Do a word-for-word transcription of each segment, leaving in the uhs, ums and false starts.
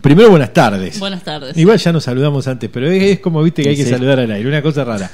Primero, buenas tardes. Buenas tardes. Igual ya nos saludamos antes, pero es, es como viste que hay que Sí. saludar al aire, una cosa rara.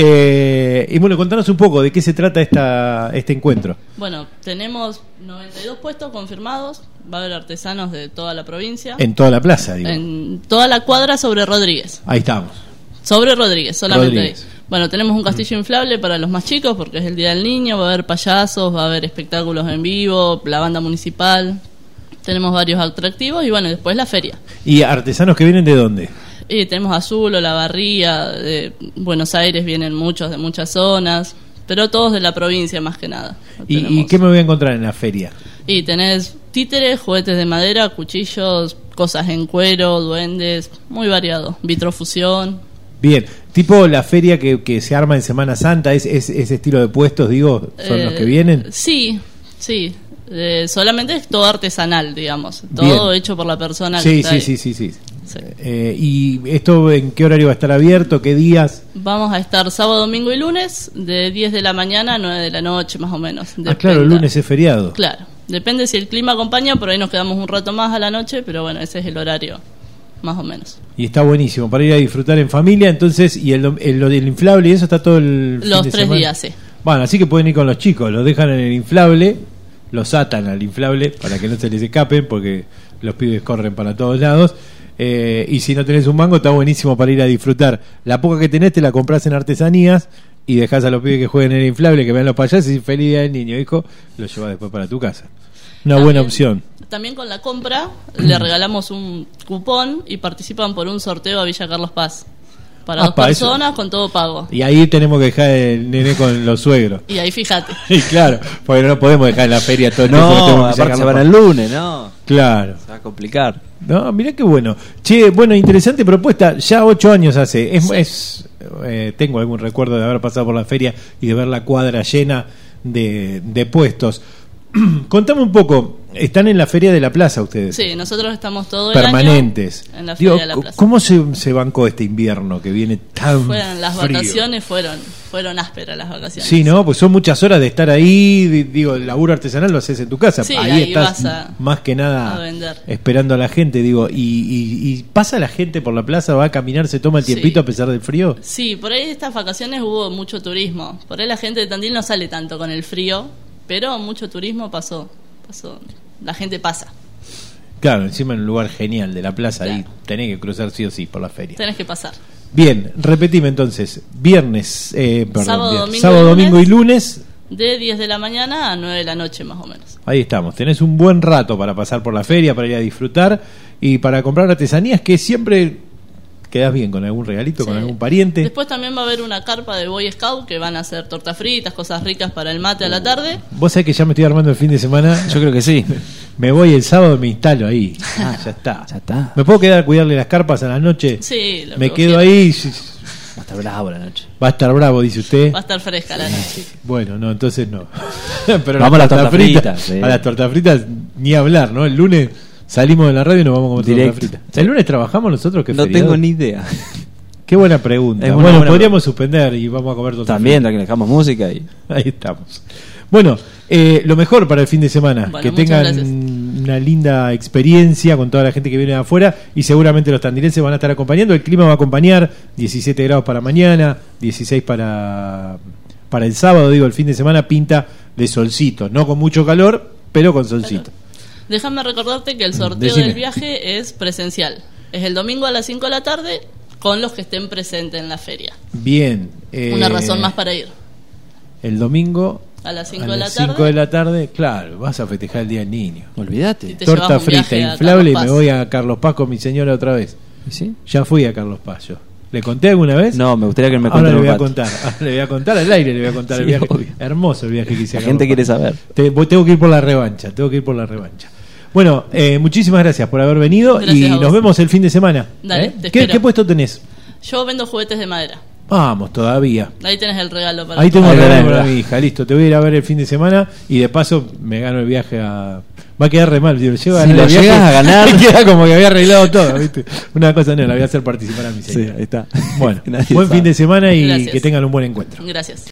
Eh, y bueno, contanos un poco de qué se trata esta, este encuentro. Bueno, tenemos noventa y dos puestos confirmados. Va a haber artesanos de toda la provincia. En toda la plaza, digo. En toda la cuadra sobre Rodríguez. Ahí estamos. Sobre Rodríguez, solamente Rodríguez. ahí. Bueno, tenemos un castillo inflable para los más chicos porque es el Día del Niño. Va a haber payasos, va a haber espectáculos en vivo, la banda municipal. Tenemos varios atractivos y bueno, después la feria. ¿Y artesanos que vienen de dónde? Y tenemos Azul, Olavarría, de Buenos Aires vienen muchos de muchas zonas, pero todos de la provincia más que nada. ¿Y, Tenemos- ¿Y qué me voy a encontrar en la feria? Y tenés títeres, juguetes de madera, cuchillos, cosas en cuero, duendes, muy variado. Vitrofusión. Bien, tipo la feria que, que se arma en Semana Santa, ¿es, es ese estilo de puestos, digo, son Eh, los que vienen? Sí, sí. Eh, solamente es todo artesanal, digamos. Todo Bien. hecho por la persona que Sí, está sí, ahí. sí, sí, sí. Sí. Eh, ¿Y esto en qué horario va a estar abierto? ¿Qué días? Vamos a estar sábado, domingo y lunes de diez de la mañana a nueve de la noche, más o menos. Ah, claro, el Depende. lunes es feriado. Claro. Depende si el clima acompaña, por ahí nos quedamos un rato más a la noche, pero bueno, ese es el horario, más o menos. Y está buenísimo para ir a disfrutar en familia. Entonces, y el, dom- el, lo del inflable y eso está todo el fin Los de tres semana? días, sí. Bueno, así que pueden ir con los chicos, los dejan en el inflable, los atan al inflable para que no se les escapen porque los pibes corren para todos lados. Eh, y si no tenés un mango, está buenísimo para ir a disfrutar. La poca que tenés te la compras en artesanías y dejás a los pibes que jueguen en el inflable, que vean los payasos y feliz día del niño, hijo, lo llevas después para tu casa. Una También- buena opción. También con la compra le regalamos un cupón y participan por un sorteo a Villa Carlos Paz. Para Apa, dos eso. personas con todo pago. Y ahí tenemos que dejar el nene con los suegros. Y ahí fíjate. Y claro, porque no podemos dejar en la feria todo el tiempo, No, tenemos que aparte se sacarlo van pa- el lunes, ¿no? Claro. Se va a complicar. No, mirá qué bueno. Che, bueno, interesante propuesta. Ya ocho años hace. Es, es eh, tengo algún recuerdo de haber pasado por la feria y de ver la cuadra llena de, de puestos. Contame un poco. Están en la feria de la plaza ustedes. Sí, nosotros estamos todo el Permanentes. año en la Digo, feria de la plaza. ¿cómo se, se bancó este invierno que viene tan Fueron las frío? vacaciones fueron fueron ásperas las vacaciones. Sí, ¿no? Pues son muchas horas de estar ahí. di- Digo, el laburo artesanal lo haces en tu casa. Sí, ahí, ahí estás vas a- más que nada a vender. esperando a la gente. Digo, y, y, y pasa la gente por la plaza, va a caminar, se toma el Sí. tiempito a pesar del frío. Sí, por ahí estas vacaciones hubo mucho turismo. Por ahí la gente de Tandil no sale tanto con el frío, pero mucho turismo pasó. pasó. La gente pasa. Claro, encima en un lugar genial de la plaza, ahí Claro. tenés que cruzar sí o sí por la feria. Tenés que pasar. Bien, repetime entonces. Viernes, eh, perdón, Sábado, viernes. domingo sábado, y domingo y lunes. lunes. De diez de la mañana a nueve de la noche más o menos. Ahí estamos, tenés un buen rato para pasar por la feria, para ir a disfrutar y para comprar artesanías que siempre quedás bien con algún regalito, con Sí. algún pariente. Después también va a haber una carpa de Boy Scout que van a hacer tortas fritas, cosas ricas para el mate a la tarde. Vos sabés que ya me estoy armando el fin de semana. Yo creo que sí. Me voy el sábado, me instalo ahí. Ah, ya está. Ya está. ¿Me puedo quedar a cuidarle las carpas a la noche? Sí, lo Me que quedo vos ahí. Va a estar bravo la noche. Va a estar bravo, dice usted. Va a estar fresca la noche. Bueno, no, entonces no. Pero Vamos a las tortas tortas fritas, sí. A las tortas fritas ni hablar, ¿no? El lunes salimos de la radio y nos vamos a comer Directo. tortas fritas. ¿El lunes trabajamos nosotros? ¿Qué No feriado? tengo ni idea. Qué buena pregunta. Es una Bueno, buena podríamos suspender y vamos a comer tortas También, fritas. que dejamos música y. Ahí estamos. Bueno, eh, lo mejor para el fin de semana. Bueno, que muchas tengan gracias. una linda experiencia con toda la gente que viene de afuera y seguramente los tandilenses van a estar acompañando. El clima va a acompañar. diecisiete grados para mañana, dieciséis para, para el sábado. Digo, el fin de semana pinta de solcito. No con mucho calor, pero con solcito. Déjame recordarte que el sorteo Decime. del viaje es presencial. Es el domingo a las cinco de la tarde con los que estén presentes en la feria. Bien. eh, Una razón más para ir. El domingo A las cinco a de la las tarde. cinco de la tarde, claro, vas a festejar el Día del Niño. Olvídate. Te llevas Torta un frita viaje a inflable y Carlos me Paz. voy a Carlos Paz con mi señora otra vez. ¿Sí? Ya fui a Carlos Paz yo. ¿Le conté alguna vez? No, me gustaría que me Ahora cuenten le un voy a rato. contar. Ahora le voy a contar al aire, le voy a contar el Sí, viaje. obvio. Hermoso el viaje que hice a La Carlos gente quiere Paz. saber. Te- voy- tengo que ir por la revancha, tengo que ir por la revancha. Bueno, eh, muchísimas gracias por haber venido Gracias y a vos. nos vemos el fin de semana. Dale, ¿eh? te ¿Qué, espero. ¿Qué puesto tenés? Yo vendo juguetes de madera. Vamos, todavía. Ahí tenés el regalo para Ahí tu tengo Ahí que tenés, hablar para ¿verdad? mi hija, listo. Te voy a ir a ver el fin de semana y de paso me gano el viaje a. Va a quedar re mal. Digo, llego a Si ganar lo el viaje, llegas a ganar- queda como que había arreglado todo, ¿viste? Una cosa no, la voy a hacer participar a mi Sí, señora. ahí está. Bueno, Nadie buen sabe. fin de semana y Gracias. que tengan un buen encuentro. Gracias.